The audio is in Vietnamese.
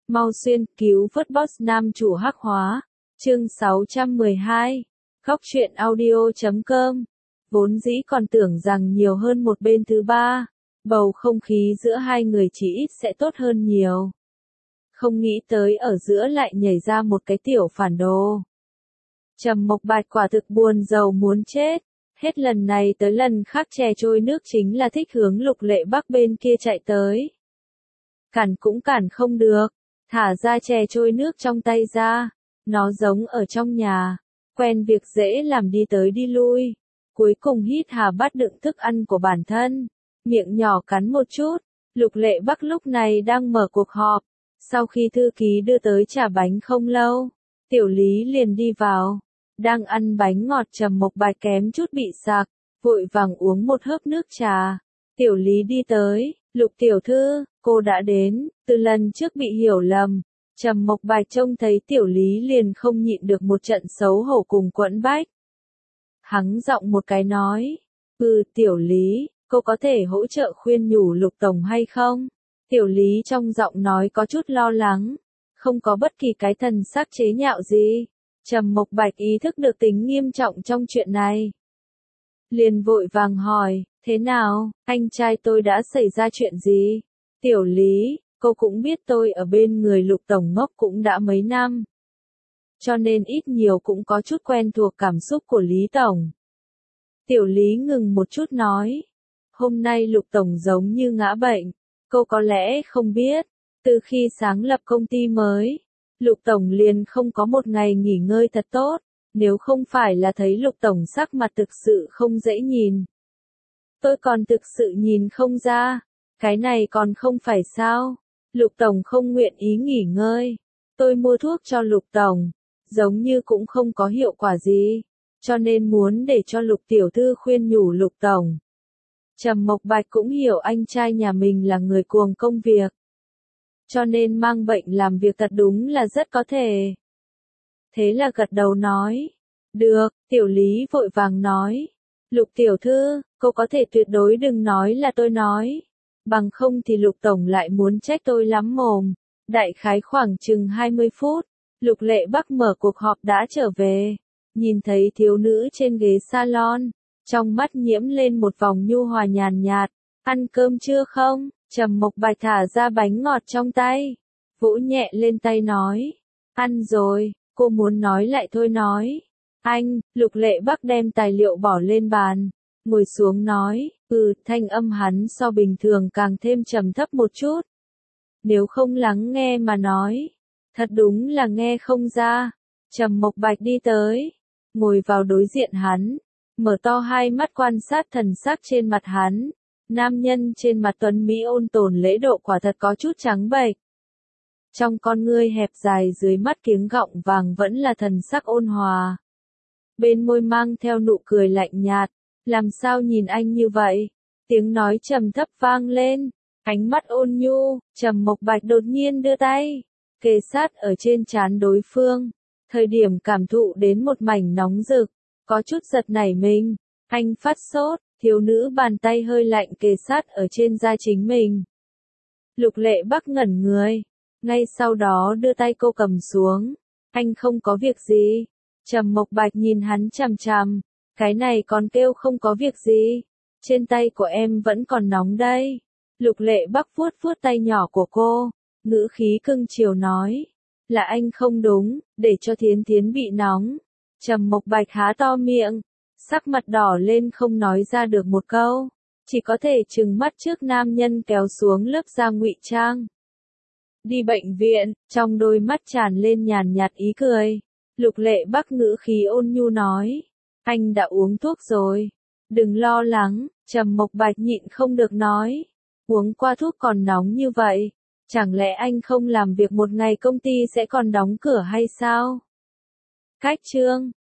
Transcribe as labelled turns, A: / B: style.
A: Mau xuyên cứu vớt boss nam chủ hắc hóa. Chương 612. Góc truyện audio.com. Vốn dĩ còn tưởng rằng nhiều hơn một bên thứ ba, bầu không khí giữa hai người chỉ ít sẽ tốt hơn nhiều. Không nghĩ tới ở giữa lại nhảy ra một cái tiểu phản đồ. Trầm Mộc Bạch quả thực buồn rầu muốn chết. Hết lần này tới lần khác chè trôi nước chính là thích hướng Lục Lệ Bắc bên kia chạy tới. Cản cũng cản không được, thả ra chè trôi nước trong tay ra. Nó giống ở trong nhà, quen việc dễ làm đi tới đi lui. Cuối cùng hít hà bát đựng thức ăn của bản thân, miệng nhỏ cắn một chút. Lục Lệ Bắc lúc này đang mở cuộc họp. Sau khi thư ký đưa tới trà bánh không lâu, Tiểu Lý liền đi vào. Đang ăn bánh ngọt Trầm Mộc Bạch kém chút bị sặc, vội vàng uống một hớp nước trà. Tiểu Lý đi tới, Lục tiểu thư, cô đã đến, từ lần trước bị hiểu lầm. Trầm Mộc Bạch trông thấy Tiểu Lý liền không nhịn được một trận xấu hổ cùng quẫn bách. Hắng giọng một cái nói, Tiểu Lý, cô có thể hỗ trợ khuyên nhủ Lục tổng hay không? Tiểu Lý trong giọng nói có chút lo lắng, không có bất kỳ cái thần sắc chế nhạo gì. Trầm Mộc Bạch ý thức được tính nghiêm trọng trong chuyện này. Liền vội vàng hỏi, thế nào, anh trai tôi đã xảy ra chuyện gì? Tiểu Lý, cô cũng biết tôi ở bên người Lục tổng ngốc cũng đã mấy năm. Cho nên ít nhiều cũng có chút quen thuộc cảm xúc của Lý tổng. Tiểu Lý ngừng một chút nói, hôm nay Lục tổng giống như ngã bệnh, cô có lẽ không biết, từ khi sáng lập công ty mới, Lục tổng liền không có một ngày nghỉ ngơi thật tốt, nếu không phải là thấy Lục tổng sắc mặt thực sự không dễ nhìn. Tôi còn thực sự nhìn không ra, cái này còn không phải sao, Lục tổng không nguyện ý nghỉ ngơi, tôi mua thuốc cho Lục tổng, giống như cũng không có hiệu quả gì, cho nên muốn để cho Lục tiểu thư khuyên nhủ Lục tổng. Trầm Mộc Bạch cũng hiểu anh trai nhà mình là người cuồng công việc, cho nên mang bệnh làm việc thật đúng là rất có thể. Thế là gật đầu nói, được. Tiểu Lý vội vàng nói, Lục tiểu thư, cô có thể tuyệt đối đừng nói là tôi nói, bằng không thì Lục tổng lại muốn trách tôi lắm mồm. Đại khái khoảng chừng 20 phút, Lục Lệ Bắc mở cuộc họp đã trở về, nhìn thấy thiếu nữ trên ghế salon, trong mắt nhiễm lên một vòng nhu hòa nhàn nhạt, ăn cơm chưa không? Trầm Mộc Bạch thả ra bánh ngọt trong tay, vỗ nhẹ lên tay nói, ăn rồi. Cô muốn nói lại thôi nói. Anh, Lục Lệ Bắc đem tài liệu bỏ lên bàn, ngồi xuống nói, thanh âm hắn so bình thường càng thêm trầm thấp một chút. Nếu không lắng nghe mà nói, thật đúng là nghe không ra. Trầm Mộc Bạch đi tới, ngồi vào đối diện hắn, mở to hai mắt quan sát thần sắc trên mặt hắn. Nam nhân trên mặt tuấn mỹ ôn tồn lễ độ quả thật có chút trắng bệch. Trong con ngươi hẹp dài dưới mắt kiếng gọng vàng vẫn là thần sắc ôn hòa. Bên môi mang theo nụ cười lạnh nhạt, làm sao nhìn anh như vậy? Tiếng nói trầm thấp vang lên, ánh mắt ôn nhu. Trầm Mộc Bạch đột nhiên đưa tay, kề sát ở trên trán đối phương. Thời điểm cảm thụ đến một mảnh nóng rực, có chút giật nảy mình, anh phát sốt. Thiếu nữ bàn tay hơi lạnh kề sát ở trên da chính mình. Lục Lệ Bắc ngẩn người, ngay sau đó đưa tay cô cầm xuống. Anh không có việc gì. Trầm Mộc Bạch nhìn hắn chằm chằm, cái này còn kêu không có việc gì. Trên tay của em vẫn còn nóng đây. Lục Lệ Bắc vuốt vuốt tay nhỏ của cô, ngữ khí cưng chiều nói, là anh không đúng, để cho Thiến Thiến bị nóng. Trầm Mộc Bạch há to miệng, sắc mặt đỏ lên không nói ra được một câu, chỉ có thể trừng mắt trước nam nhân kéo xuống lớp da ngụy trang. Đi bệnh viện, trong đôi mắt tràn lên nhàn nhạt ý cười. Lục Lệ Bắc ngữ khí ôn nhu nói, anh đã uống thuốc rồi, đừng lo lắng. Trầm Mộc Bạch nhịn không được nói, uống qua thuốc còn nóng như vậy, chẳng lẽ anh không làm việc một ngày công ty sẽ còn đóng cửa hay sao? Cách chương